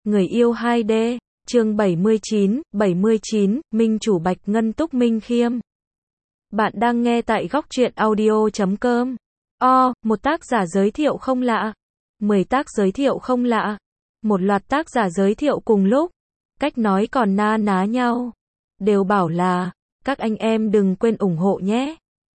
Người yêu 2D, chương 79, Minh chủ Bạch Ngân Túc Minh Khiêm. Bạn đang nghe tại góc truyện audio.com. Một tác giả giới thiệu không lạ. 10 tác giới thiệu không lạ. Một loạt tác giả giới thiệu cùng lúc. Cách nói còn na ná nhau. Đều bảo là, các anh em đừng quên ủng hộ nhé.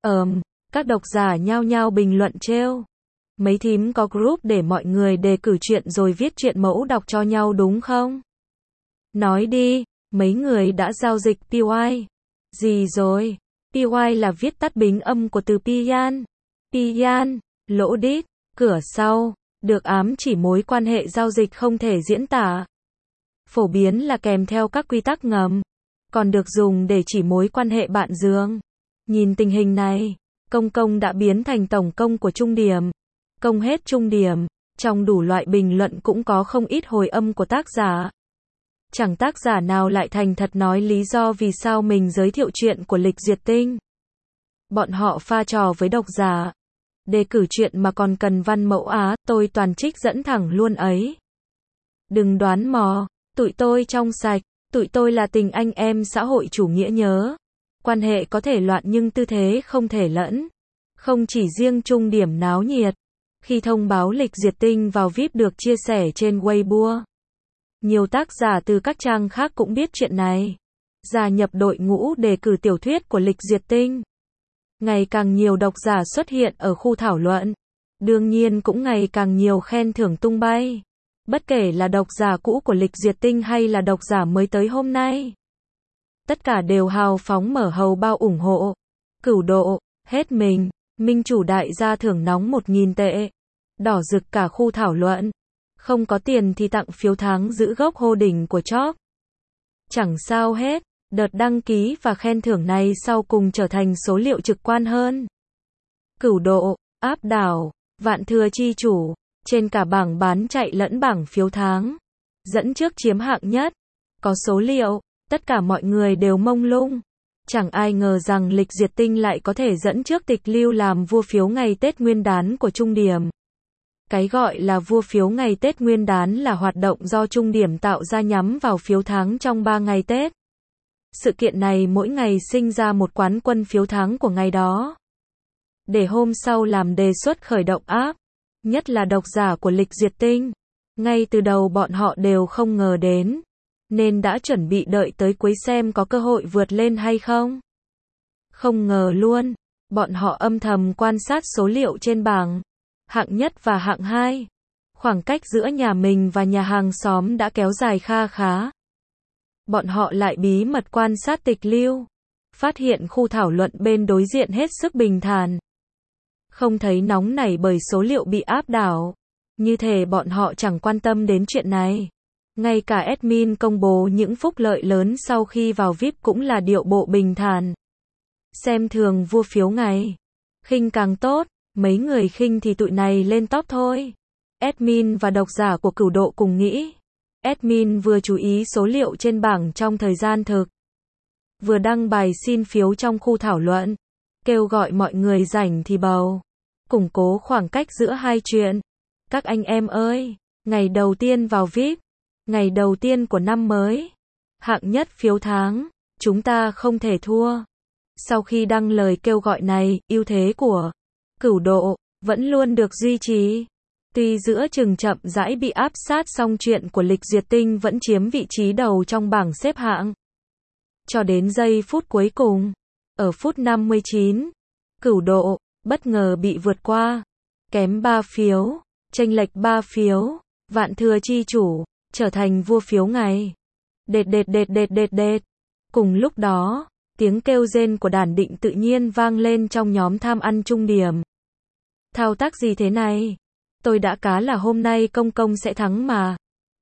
Các độc giả nhao nhao bình luận trêu. Mấy thím có group để mọi người đề cử chuyện rồi viết truyện mẫu đọc cho nhau đúng không? Nói đi, mấy người đã giao dịch PY. Gì rồi? PY là viết tắt bính âm của từ Pian. Pian, lỗ đít, cửa sau, được ám chỉ mối quan hệ giao dịch không thể diễn tả. Phổ biến là kèm theo các quy tắc ngầm, còn được dùng để chỉ mối quan hệ bạn giường. Nhìn tình hình này, công đã biến thành tổng công của trung điểm. Công hết trung điểm, trong đủ loại bình luận cũng có không ít hồi âm của tác giả. Chẳng tác giả nào lại thành thật nói lý do vì sao mình giới thiệu chuyện của Lịch Diệt Tinh. Bọn họ pha trò với độc giả. Đề cử chuyện mà còn cần văn mẫu á, tôi toàn trích dẫn thẳng luôn ấy. Đừng đoán mò, tụi tôi trong sạch, tụi tôi là tình anh em xã hội chủ nghĩa nhớ. Quan hệ có thể loạn nhưng tư thế không thể lẫn. Không chỉ riêng trung điểm náo nhiệt. Khi thông báo Lịch Diệt Tinh vào VIP được chia sẻ trên Weibo, nhiều tác giả từ các trang khác cũng biết chuyện này. Gia nhập đội ngũ đề cử tiểu thuyết của Lịch Diệt Tinh. Ngày càng nhiều độc giả xuất hiện ở khu thảo luận. Đương nhiên cũng ngày càng nhiều khen thưởng tung bay. Bất kể là độc giả cũ của Lịch Diệt Tinh hay là độc giả mới tới hôm nay. Tất cả đều hào phóng mở hầu bao ủng hộ. Cửu độ, hết mình. Minh chủ đại gia thưởng nóng 1.000 tệ. Đỏ rực cả khu thảo luận. Không có tiền thì tặng phiếu tháng giữ gốc hô đỉnh của chóp. Chẳng sao hết, đợt đăng ký và khen thưởng này sau cùng trở thành số liệu trực quan hơn. Cửu độ, áp đảo, vạn thừa chi chủ, trên cả bảng bán chạy lẫn bảng phiếu tháng. Dẫn trước chiếm hạng nhất. Có số liệu, tất cả mọi người đều mông lung. Chẳng ai ngờ rằng Lịch Diệt Tinh lại có thể dẫn trước tịch lưu làm vua phiếu ngày Tết Nguyên đán của trung điểm. Cái gọi là vua phiếu ngày Tết Nguyên đán là hoạt động do trung điểm tạo ra nhắm vào phiếu tháng trong 3 ngày Tết. Sự kiện này mỗi ngày sinh ra một quán quân phiếu tháng của ngày đó. Để hôm sau làm đề xuất khởi động app. Nhất là độc giả của Lịch Diệt Tinh. Ngay từ đầu bọn họ đều không ngờ đến. Nên đã chuẩn bị đợi tới cuối xem có cơ hội vượt lên hay không. Không ngờ luôn. Bọn họ âm thầm quan sát số liệu trên bảng. Hạng nhất và hạng 2. Khoảng cách giữa nhà mình và nhà hàng xóm đã kéo dài kha khá. Bọn họ lại bí mật quan sát tịch lưu. Phát hiện khu thảo luận bên đối diện hết sức bình thản. Không thấy nóng nảy bởi số liệu bị áp đảo. Như thể bọn họ chẳng quan tâm đến chuyện này. Ngay cả admin công bố những phúc lợi lớn sau khi vào VIP cũng là điệu bộ bình thản. Xem thường vua phiếu ngày. Khinh càng tốt, mấy người khinh thì tụi này lên top thôi. Admin và độc giả của Cửu độ cùng nghĩ. Admin vừa chú ý số liệu trên bảng trong thời gian thực. Vừa đăng bài xin phiếu trong khu thảo luận. Kêu gọi mọi người rảnh thì bầu. Củng cố khoảng cách giữa hai chuyện. Các anh em ơi, ngày đầu tiên vào VIP. Ngày đầu tiên của năm mới. Hạng nhất phiếu tháng, chúng ta không thể thua. Sau khi đăng lời kêu gọi này, ưu thế của Cửu độ vẫn luôn được duy trì. Tuy giữa chừng chậm rãi bị áp sát song chuyện của Lịch Diệt Tinh vẫn chiếm vị trí đầu trong bảng xếp hạng. Cho đến giây phút cuối cùng, ở phút 59, Cửu độ bất ngờ bị vượt qua. Kém 3 phiếu, chênh lệch 3 phiếu, vạn thừa chi chủ. Trở thành vua phiếu ngày. Đệt. Cùng lúc đó, tiếng kêu rên của Đản Định tự nhiên vang lên trong nhóm tham ăn trung điểm. Thao tác gì thế này? Tôi đã cá là hôm nay công sẽ thắng mà.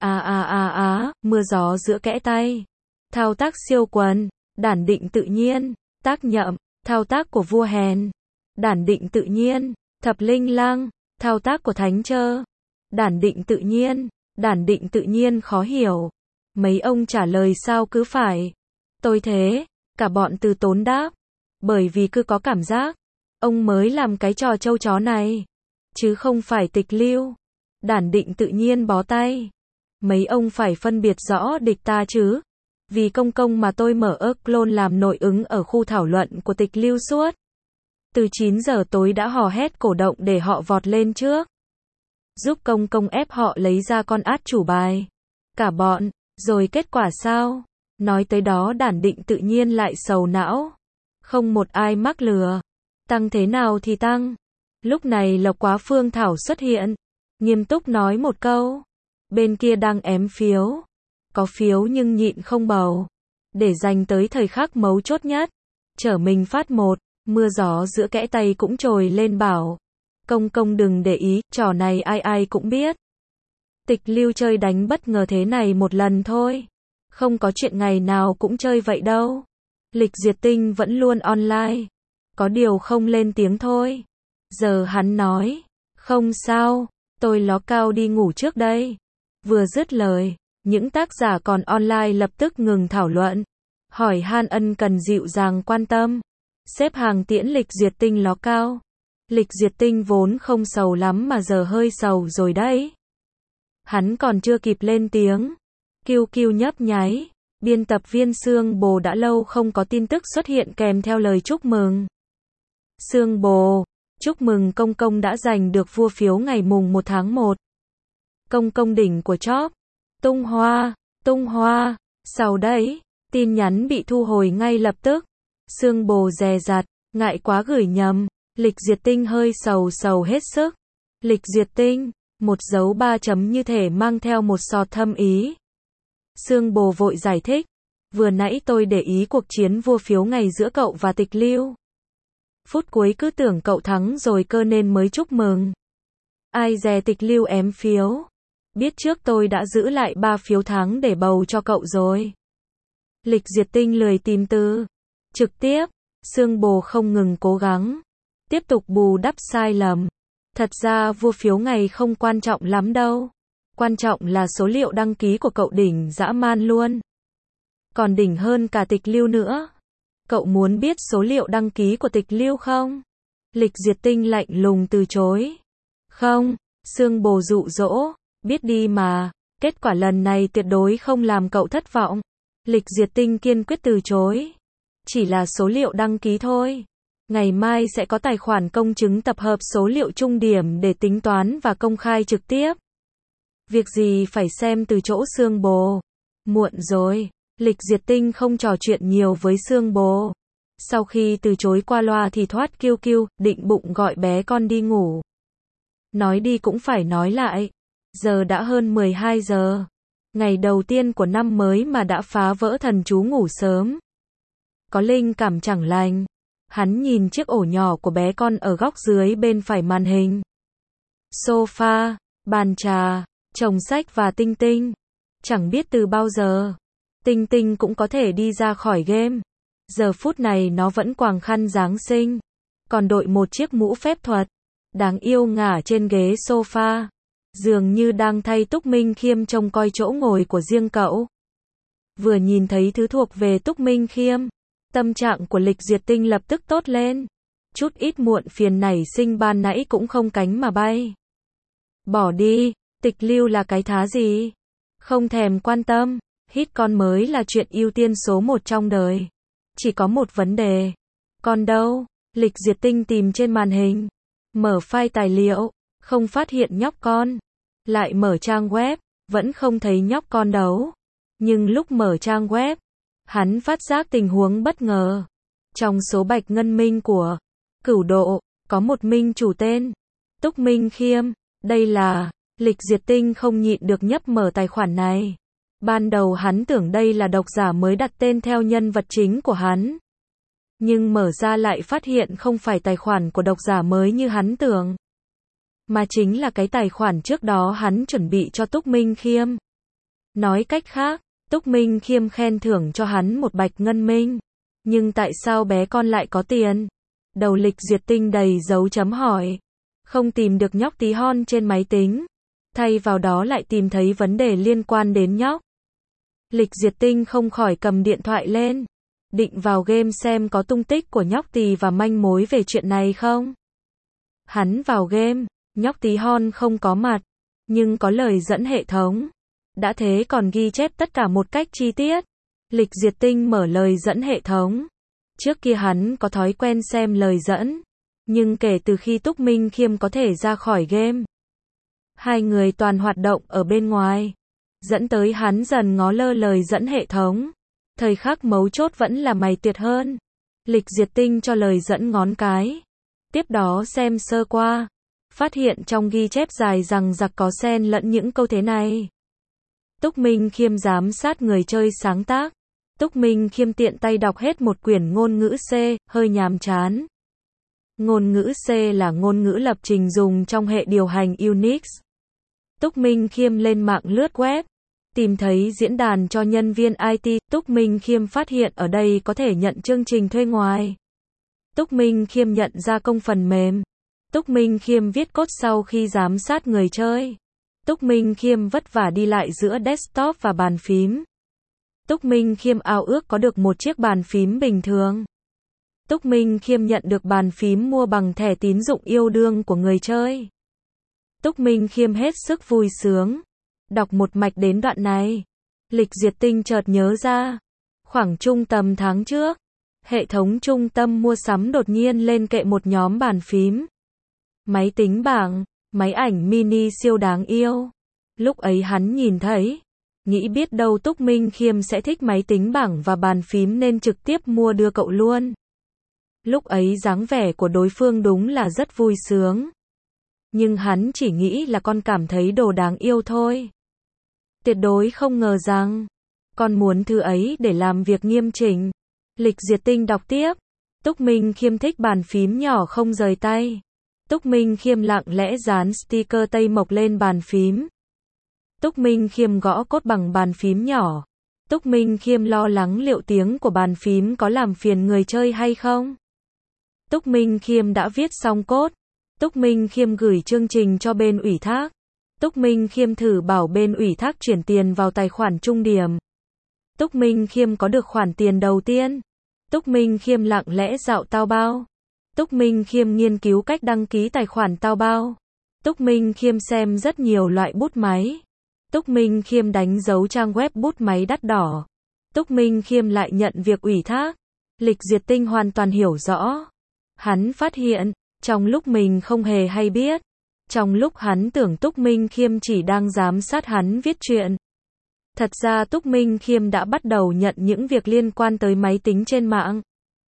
Mưa gió giữa kẽ tay. Thao tác siêu quần. Đản Định tự nhiên. Tác nhậm. Thao tác của vua hèn. Đản Định tự nhiên. Thập linh lang. Thao tác của thánh trơ. Đản Định tự nhiên. Đản Định tự nhiên khó hiểu. Mấy ông trả lời sao cứ phải. Tôi thế. Cả bọn từ tốn đáp. Bởi vì cứ có cảm giác. Ông mới làm cái trò trâu chó này. Chứ không phải tịch lưu. Đản Định tự nhiên bó tay. Mấy ông phải phân biệt rõ địch ta chứ. Vì công công mà tôi mở clone làm nội ứng ở khu thảo luận của Tịch Lưu suốt. Từ 9 giờ tối đã hò hét cổ động để họ vọt lên trước. Giúp công công ép họ lấy ra con át chủ bài. Cả bọn, rồi kết quả sao? Nói tới đó Đản Định tự nhiên lại sầu não. Không một ai mắc lừa. Tăng thế nào thì tăng. Lúc này Lộc Quá Phương Thảo xuất hiện. Nghiêm túc nói một câu. Bên kia đang ém phiếu. Có phiếu nhưng nhịn không bầu. Để dành tới thời khắc mấu chốt nhất. Chở mình phát một. Mưa gió giữa kẽ tay cũng trồi lên bảo. Công công đừng để ý, trò này ai ai cũng biết. Tịch Lưu chơi đánh bất ngờ thế này một lần thôi. Không có chuyện ngày nào cũng chơi vậy đâu. Lịch Diệt Tinh vẫn luôn online. Có điều không lên tiếng thôi. Giờ hắn nói. Không sao, tôi ló cao đi ngủ trước đây. Vừa dứt lời, những tác giả còn online lập tức ngừng thảo luận. Hỏi han ân cần dịu dàng quan tâm. Xếp hàng tiễn Lịch Diệt Tinh ló cao. Lịch Diệt Tinh vốn không sầu lắm mà giờ hơi sầu rồi đấy. Hắn còn chưa kịp lên tiếng. Kiêu kiêu nhấp nháy. Biên tập viên Sương Bồ đã lâu không có tin tức xuất hiện kèm theo lời chúc mừng. Sương Bồ, chúc mừng công công đã giành được vua phiếu ngày mùng 1 tháng 1. Công công đỉnh của chóp. Tung hoa. Sau đấy, tin nhắn bị thu hồi ngay lập tức. Sương Bồ dè dặt, ngại quá gửi nhầm. Lịch Diệt Tinh hơi sầu hết sức. Lịch Diệt Tinh, một dấu 3 chấm như thể mang theo một sọt thâm ý. Sương Bồ vội giải thích. Vừa nãy tôi để ý cuộc chiến vua phiếu ngày giữa cậu và Tịch Lưu. Phút cuối cứ tưởng cậu thắng rồi cơ nên mới chúc mừng. Ai dè Tịch Lưu ém phiếu. Biết trước tôi đã giữ lại 3 phiếu thắng để bầu cho cậu rồi. Lịch Diệt Tinh lười tìm từ. Trực tiếp, Sương Bồ không ngừng cố gắng. Tiếp tục bù đắp sai lầm. Thật ra vua phiếu ngày không quan trọng lắm đâu. Quan trọng là số liệu đăng ký của cậu đỉnh dã man luôn. Còn đỉnh hơn cả Tịch Lưu nữa. Cậu muốn biết số liệu đăng ký của Tịch Lưu không? Lịch Diệt Tinh lạnh lùng từ chối. Không, Sương Bồ dụ dỗ. Biết đi mà, kết quả lần này tuyệt đối không làm cậu thất vọng. Lịch Diệt Tinh kiên quyết từ chối. Chỉ là số liệu đăng ký thôi. Ngày mai sẽ có tài khoản công chứng tập hợp số liệu trung điểm để tính toán và công khai trực tiếp. Việc gì phải xem từ chỗ Sương Bồ. Muộn rồi. Lịch Diệt Tinh không trò chuyện nhiều với Sương Bồ. Sau khi từ chối qua loa thì thoát kiêu kiêu, định bụng gọi bé con đi ngủ. Nói đi cũng phải nói lại. Giờ đã hơn 12 giờ. Ngày đầu tiên của năm mới mà đã phá vỡ thần chú ngủ sớm. Có linh cảm chẳng lành. Hắn nhìn chiếc ổ nhỏ của bé con ở góc dưới bên phải màn hình. Sofa, bàn trà, chồng sách và Tinh Tinh. Chẳng biết từ bao giờ, Tinh Tinh cũng có thể đi ra khỏi game. Giờ phút này nó vẫn quàng khăn Giáng sinh. Còn đội một chiếc mũ phép thuật. Đáng yêu ngả trên ghế sofa. Dường như đang thay Túc Minh Khiêm trông coi chỗ ngồi của riêng cậu. Vừa nhìn thấy thứ thuộc về Túc Minh Khiêm, tâm trạng của Lịch Diệt Tinh lập tức tốt lên. Chút ít muộn phiền nảy sinh ban nãy cũng không cánh mà bay. Bỏ đi, Tịch Lưu là cái thá gì? Không thèm quan tâm, hít con mới là chuyện ưu tiên số 1 trong đời. Chỉ có một vấn đề. Con đâu? Lịch Diệt Tinh tìm trên màn hình. Mở file tài liệu, không phát hiện nhóc con. Lại mở trang web, vẫn không thấy nhóc con đâu. Nhưng lúc mở trang web, hắn phát giác tình huống bất ngờ. Trong số Bạch Ngân Minh của Cửu Độ, có một minh chủ tên Túc Minh Khiêm. Đây là... Lịch Diệt Tinh không nhịn được nhấp mở tài khoản này. Ban đầu hắn tưởng đây là độc giả mới đặt tên theo nhân vật chính của hắn. Nhưng mở ra lại phát hiện không phải tài khoản của độc giả mới như hắn tưởng. Mà chính là cái tài khoản trước đó hắn chuẩn bị cho Túc Minh Khiêm. Nói cách khác, Túc Minh Khiêm khen thưởng cho hắn một Bạch Ngân Minh. Nhưng tại sao bé con lại có tiền? Đầu Lịch Diệt Tinh đầy dấu chấm hỏi. Không tìm được nhóc tí hon trên máy tính. Thay vào đó lại tìm thấy vấn đề liên quan đến nhóc. Lịch Diệt Tinh không khỏi cầm điện thoại lên. Định vào game xem có tung tích của nhóc Tì và manh mối về chuyện này không. Hắn vào game, nhóc Tí Hon không có mặt. Nhưng có lời dẫn hệ thống. Đã thế còn ghi chép tất cả một cách chi tiết. Lịch Diệt Tinh mở lời dẫn hệ thống. Trước kia hắn có thói quen xem lời dẫn. Nhưng kể từ khi Túc Minh Khiêm có thể ra khỏi game, hai người toàn hoạt động ở bên ngoài, dẫn tới hắn dần ngó lơ lời dẫn hệ thống. Thời khắc mấu chốt vẫn là mày tuyệt hơn. Lịch Diệt Tinh cho lời dẫn ngón cái. Tiếp đó xem sơ qua, phát hiện trong ghi chép dài rằng giặc có xen lẫn những câu thế này. Túc Minh Khiêm giám sát người chơi sáng tác. Túc Minh Khiêm tiện tay đọc hết một quyển ngôn ngữ C, hơi nhàm chán. Ngôn ngữ C là ngôn ngữ lập trình dùng trong hệ điều hành Unix. Túc Minh Khiêm lên mạng lướt web, tìm thấy diễn đàn cho nhân viên IT. Túc Minh Khiêm phát hiện ở đây có thể nhận chương trình thuê ngoài. Túc Minh Khiêm nhận ra công phần mềm. Túc Minh Khiêm viết code sau khi giám sát người chơi. Túc Minh Khiêm vất vả đi lại giữa desktop và bàn phím. Túc Minh Khiêm ao ước có được một chiếc bàn phím bình thường. Túc Minh Khiêm nhận được bàn phím mua bằng thẻ tín dụng yêu đương của người chơi. Túc Minh Khiêm hết sức vui sướng. Đọc một mạch đến đoạn này, Lịch Diệt Tinh chợt nhớ ra. Khoảng trung tầm tháng trước, hệ thống trung tâm mua sắm đột nhiên lên kệ một nhóm bàn phím, máy tính bảng, máy ảnh mini siêu đáng yêu. Lúc ấy hắn nhìn thấy, nghĩ biết đâu Túc Minh Khiêm sẽ thích máy tính bảng và bàn phím nên trực tiếp mua đưa cậu luôn. Lúc ấy dáng vẻ của đối phương đúng là rất vui sướng. Nhưng hắn chỉ nghĩ là con cảm thấy đồ đáng yêu thôi. Tuyệt đối không ngờ rằng, con muốn thứ ấy để làm việc nghiêm chỉnh. Lịch Diệt Tinh đọc tiếp. Túc Minh Khiêm thích bàn phím nhỏ không rời tay. Túc Minh Khiêm lặng lẽ dán sticker Tây Mộc lên bàn phím. Túc Minh Khiêm gõ code bằng bàn phím nhỏ. Túc Minh Khiêm lo lắng liệu tiếng của bàn phím có làm phiền người chơi hay không. Túc Minh Khiêm đã viết xong code. Túc Minh Khiêm gửi chương trình cho bên ủy thác. Túc Minh Khiêm thử bảo bên ủy thác chuyển tiền vào tài khoản trung điểm. Túc Minh Khiêm có được khoản tiền đầu tiên. Túc Minh Khiêm lặng lẽ dạo Taobao. Túc Minh Khiêm nghiên cứu cách đăng ký tài khoản Taobao. Túc Minh Khiêm xem rất nhiều loại bút máy. Túc Minh Khiêm đánh dấu trang web bút máy đắt đỏ. Túc Minh Khiêm lại nhận việc ủy thác. Lịch Diệt Tinh hoàn toàn hiểu rõ. Hắn phát hiện, trong lúc mình không hề hay biết, trong lúc hắn tưởng Túc Minh Khiêm chỉ đang giám sát hắn viết truyện, thật ra Túc Minh Khiêm đã bắt đầu nhận những việc liên quan tới máy tính trên mạng.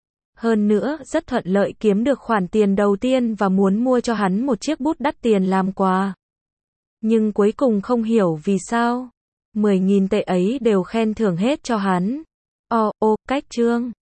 Hơn nữa, rất thuận lợi kiếm được khoản tiền đầu tiên và muốn mua cho hắn một chiếc bút đắt tiền làm quà. Nhưng cuối cùng không hiểu vì sao, 10.000 tệ ấy đều khen thưởng hết cho hắn. Cách chương